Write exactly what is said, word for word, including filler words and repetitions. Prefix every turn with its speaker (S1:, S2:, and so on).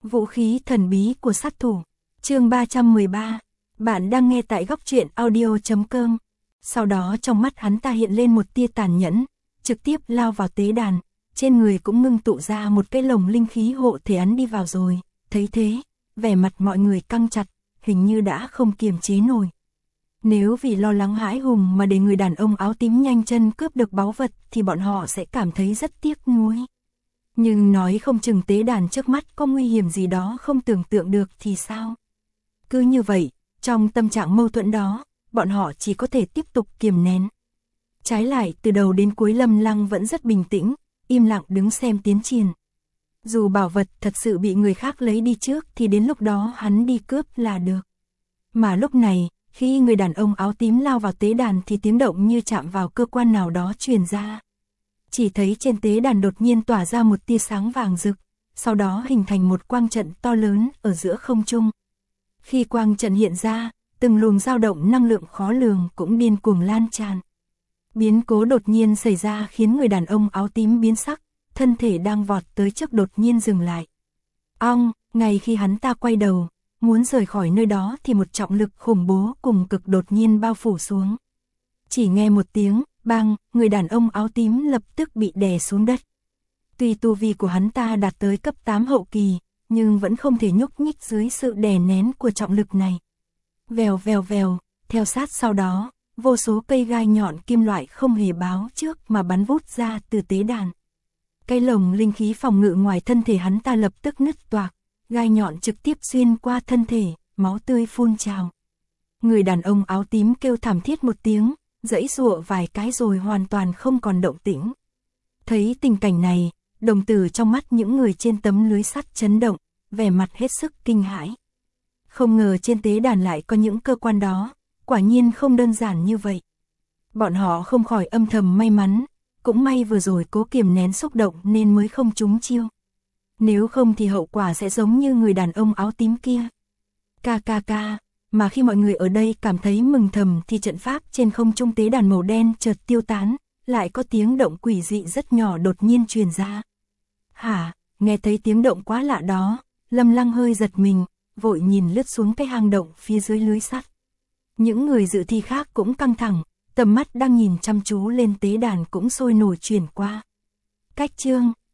S1: Vũ khí thần bí của sát thủ. Chương ba trăm mười ba. Bạn đang nghe tại góc truyện audio chấm com. Sau đó trong mắt hắn ta hiện lên một tia tàn nhẫn, trực tiếp lao vào tế đàn, trên người cũng ngưng tụ ra một cái lồng linh khí hộ thể hắn đi vào rồi. Thấy thế, vẻ mặt mọi người căng chặt, hình như đã không kiềm chế nổi. Nếu vì lo lắng hãi hùng mà để người đàn ông áo tím nhanh chân cướp được báu vật thì bọn họ sẽ cảm thấy rất tiếc nuối. Nhưng nói không chừng tế đàn trước mắt có nguy hiểm gì đó không tưởng tượng được thì sao? Cứ như vậy, trong tâm trạng mâu thuẫn đó, bọn họ chỉ có thể tiếp tục kiềm nén. Trái lại, từ đầu đến cuối Lâm Lăng vẫn rất bình tĩnh, im lặng đứng xem tiến triển. Dù bảo vật thật sự bị người khác lấy đi trước thì đến lúc đó hắn đi cướp là được. Mà lúc này, khi người đàn ông áo tím lao vào tế đàn thì tiếng động như chạm vào cơ quan nào đó truyền ra. Chỉ thấy trên tế đàn đột nhiên tỏa ra một tia sáng vàng rực, sau đó hình thành một quang trận to lớn ở giữa không trung. Khi quang trận hiện ra, từng luồng dao động năng lượng khó lường cũng điên cuồng lan tràn. Biến cố đột nhiên xảy ra khiến người đàn ông áo tím biến sắc, thân thể đang vọt tới trước đột nhiên dừng lại. Ong, ngay khi hắn ta quay đầu, muốn rời khỏi nơi đó thì một trọng lực khủng bố cùng cực đột nhiên bao phủ xuống. Chỉ nghe một tiếng, bang, người đàn ông áo tím lập tức bị đè xuống đất. Tuy tu vi của hắn ta đạt tới cấp tám hậu kỳ, nhưng vẫn không thể nhúc nhích dưới sự đè nén của trọng lực này. Vèo vèo vèo, theo sát sau đó, vô số cây gai nhọn kim loại không hề báo trước mà bắn vút ra từ tế đàn. Cái lồng linh khí phòng ngự ngoài thân thể hắn ta lập tức nứt toạc, gai nhọn trực tiếp xuyên qua thân thể, máu tươi phun trào. Người đàn ông áo tím kêu thảm thiết một tiếng, giãy giụa vài cái rồi hoàn toàn không còn động tĩnh. Thấy tình cảnh này, đồng tử trong mắt những người trên tấm lưới sắt chấn động, vẻ mặt hết sức kinh hãi. Không ngờ trên tế đàn lại có những cơ quan đó, quả nhiên không đơn giản như vậy. Bọn họ không khỏi âm thầm may mắn, cũng may vừa rồi cố kiềm nén xúc động nên mới không trúng chiêu. Nếu không thì hậu quả sẽ giống như người đàn ông áo tím kia. Ca ca ca, mà khi mọi người ở đây cảm thấy mừng thầm thì trận pháp trên không trung tế đàn màu đen chợt tiêu tán, lại có tiếng động quỷ dị rất nhỏ đột nhiên truyền ra. Hả, nghe thấy tiếng động quá lạ đó, Lâm Lăng hơi giật mình, vội nhìn lướt xuống cái hang động phía dưới lưới sắt. Những người dự thi khác cũng căng thẳng, tầm mắt đang nhìn chăm chú lên tế đàn cũng sôi nổi chuyển qua. Cách chương